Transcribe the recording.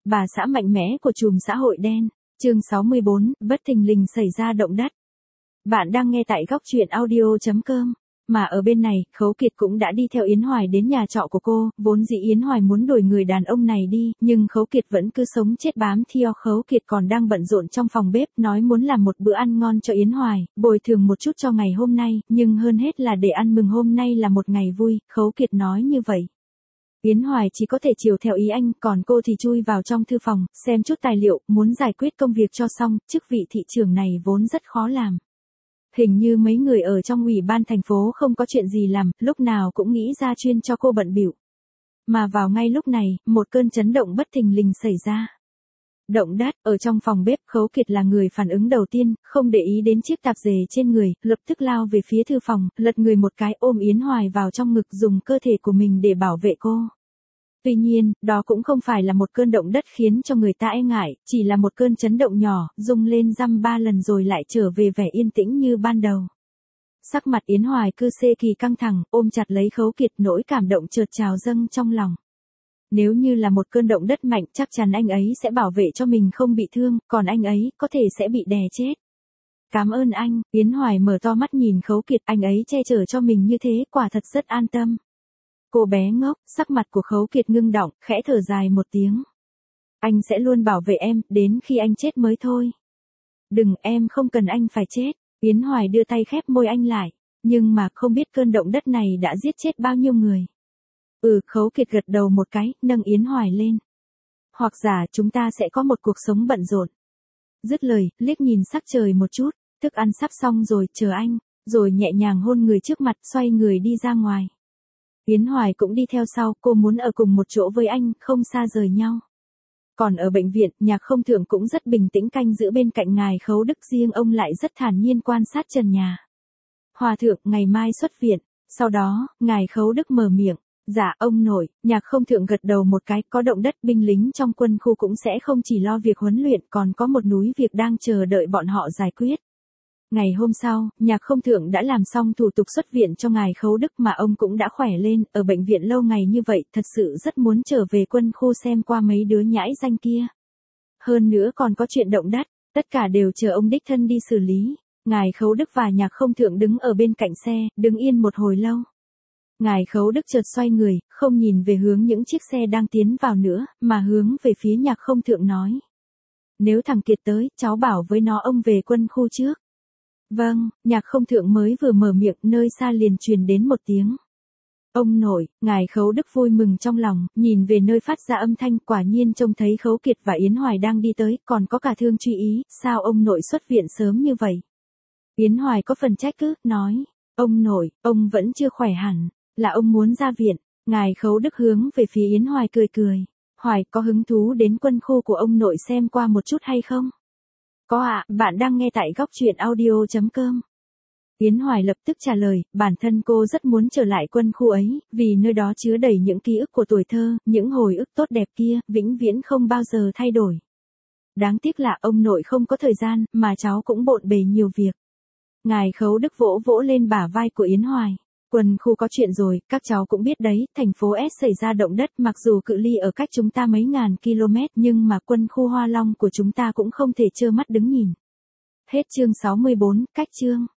bà xã mạnh mẽ của chùm xã hội đen. Chương 64, bất thình lình xảy ra động đất. Bạn đang nghe tại góc truyện audio.com. Mà ở bên này, Khấu Kiệt cũng đã đi theo Yến Hoài đến nhà trọ của cô, vốn dĩ Yến Hoài muốn đuổi người đàn ông này đi, nhưng Khấu Kiệt vẫn cứ sống chết bám theo. Khấu Kiệt còn đang bận rộn trong phòng bếp, nói muốn làm một bữa ăn ngon cho Yến Hoài, bồi thường một chút cho ngày hôm nay, nhưng hơn hết là để ăn mừng hôm nay là một ngày vui, Khấu Kiệt nói như vậy. Yến Hoài chỉ có thể chiều theo ý anh, còn cô thì chui vào trong thư phòng, xem chút tài liệu, muốn giải quyết công việc cho xong, chức vị thị trưởng này vốn rất khó làm. Hình như mấy người ở trong ủy ban thành phố không có chuyện gì làm, lúc nào cũng nghĩ ra chuyên cho cô bận bịu. Mà vào ngay lúc này, một cơn chấn động bất thình lình xảy ra. Động đất, ở trong phòng bếp, Khấu Kiệt là người phản ứng đầu tiên, không để ý đến chiếc tạp dề trên người, lập tức lao về phía thư phòng, lật người một cái ôm Yến Hoài vào trong ngực dùng cơ thể của mình để bảo vệ cô. Tuy nhiên, đó cũng không phải là một cơn động đất khiến cho người ta e ngại, chỉ là một cơn chấn động nhỏ, rung lên dăm ba lần rồi lại trở về vẻ yên tĩnh như ban đầu. Sắc mặt Yến Hoài cứ xê kỳ căng thẳng, ôm chặt lấy Khấu Kiệt, nỗi cảm động chợt trào dâng trong lòng. Nếu như là một cơn động đất mạnh chắc chắn anh ấy sẽ bảo vệ cho mình không bị thương, còn anh ấy có thể sẽ bị đè chết. Cảm ơn anh, Yến Hoài mở to mắt nhìn Khấu Kiệt, anh ấy che chở cho mình như thế, quả thật rất an tâm. Cô bé ngốc, sắc mặt của Khấu Kiệt ngưng đọng, khẽ thở dài một tiếng. Anh sẽ luôn bảo vệ em, đến khi anh chết mới thôi. Đừng, em không cần anh phải chết. Yến Hoài đưa tay khép môi anh lại. Nhưng mà không biết cơn động đất này đã giết chết bao nhiêu người. Khấu Kiệt gật đầu một cái, nâng Yến Hoài lên. Hoặc giả chúng ta sẽ có một cuộc sống bận rộn. Dứt lời, liếc nhìn sắc trời một chút, thức ăn sắp xong rồi, chờ anh, rồi nhẹ nhàng hôn người trước mặt, xoay người đi ra ngoài. Yến Hoài cũng đi theo sau, cô muốn ở cùng một chỗ với anh, không xa rời nhau. Còn ở bệnh viện, Nhạc Không Thượng cũng rất bình tĩnh canh giữ bên cạnh ngài Khấu Đức, riêng ông lại rất thản nhiên quan sát trần nhà. Hòa thượng, ngày mai xuất viện. Sau đó, ngài Khấu Đức mở miệng. Dạ, ông nội. Nhạc Không Thượng gật đầu một cái, có động đất, binh lính trong quân khu cũng sẽ không chỉ lo việc huấn luyện, còn có một núi việc đang chờ đợi bọn họ giải quyết. Ngày hôm sau, Nhạc Không Thượng đã làm xong thủ tục xuất viện cho ngài Khấu Đức mà ông cũng đã khỏe lên, ở bệnh viện lâu ngày như vậy, thật sự rất muốn trở về quân khu xem qua mấy đứa nhãi danh kia. Hơn nữa còn có chuyện động đất, tất cả đều chờ ông đích thân đi xử lý. Ngài Khấu Đức và Nhạc Không Thượng đứng ở bên cạnh xe, đứng yên một hồi lâu. Ngài Khấu Đức chợt xoay người, không nhìn về hướng những chiếc xe đang tiến vào nữa, mà hướng về phía Nhạc Không Thượng nói. Nếu thằng Kiệt tới, cháu bảo với nó ông về quân khu trước. Vâng, Nhạc Không Thượng mới vừa mở miệng, nơi xa liền truyền đến một tiếng. Ông nội, ngài Khấu Đức vui mừng trong lòng, nhìn về nơi phát ra âm thanh, quả nhiên trông thấy Khấu Kiệt và Yến Hoài đang đi tới, còn có cả Thương Truy Ý, sao ông nội xuất viện sớm như vậy? Yến Hoài có phần trách cứ, nói, ông nội, ông vẫn chưa khỏe hẳn, là ông muốn ra viện. Ngài Khấu Đức hướng về phía Yến Hoài cười cười. Hoài, có hứng thú đến quân khu của ông nội xem qua một chút hay không? Có ạ, bạn đang nghe tại góc truyện audio.com. Yến Hoài lập tức trả lời, bản thân cô rất muốn trở lại quân khu ấy, vì nơi đó chứa đầy những ký ức của tuổi thơ, những hồi ức tốt đẹp kia, vĩnh viễn không bao giờ thay đổi. Đáng tiếc là ông nội không có thời gian, mà cháu cũng bộn bề nhiều việc. Ngài Khấu Đức vỗ vỗ lên bả vai của Yến Hoài. Quân khu có chuyện rồi, các cháu cũng biết đấy, thành phố S xảy ra động đất, mặc dù cự ly ở cách chúng ta mấy ngàn km, nhưng mà quân khu Hoa Long của chúng ta cũng không thể trơ mắt đứng nhìn. Hết chương 64, cách chương.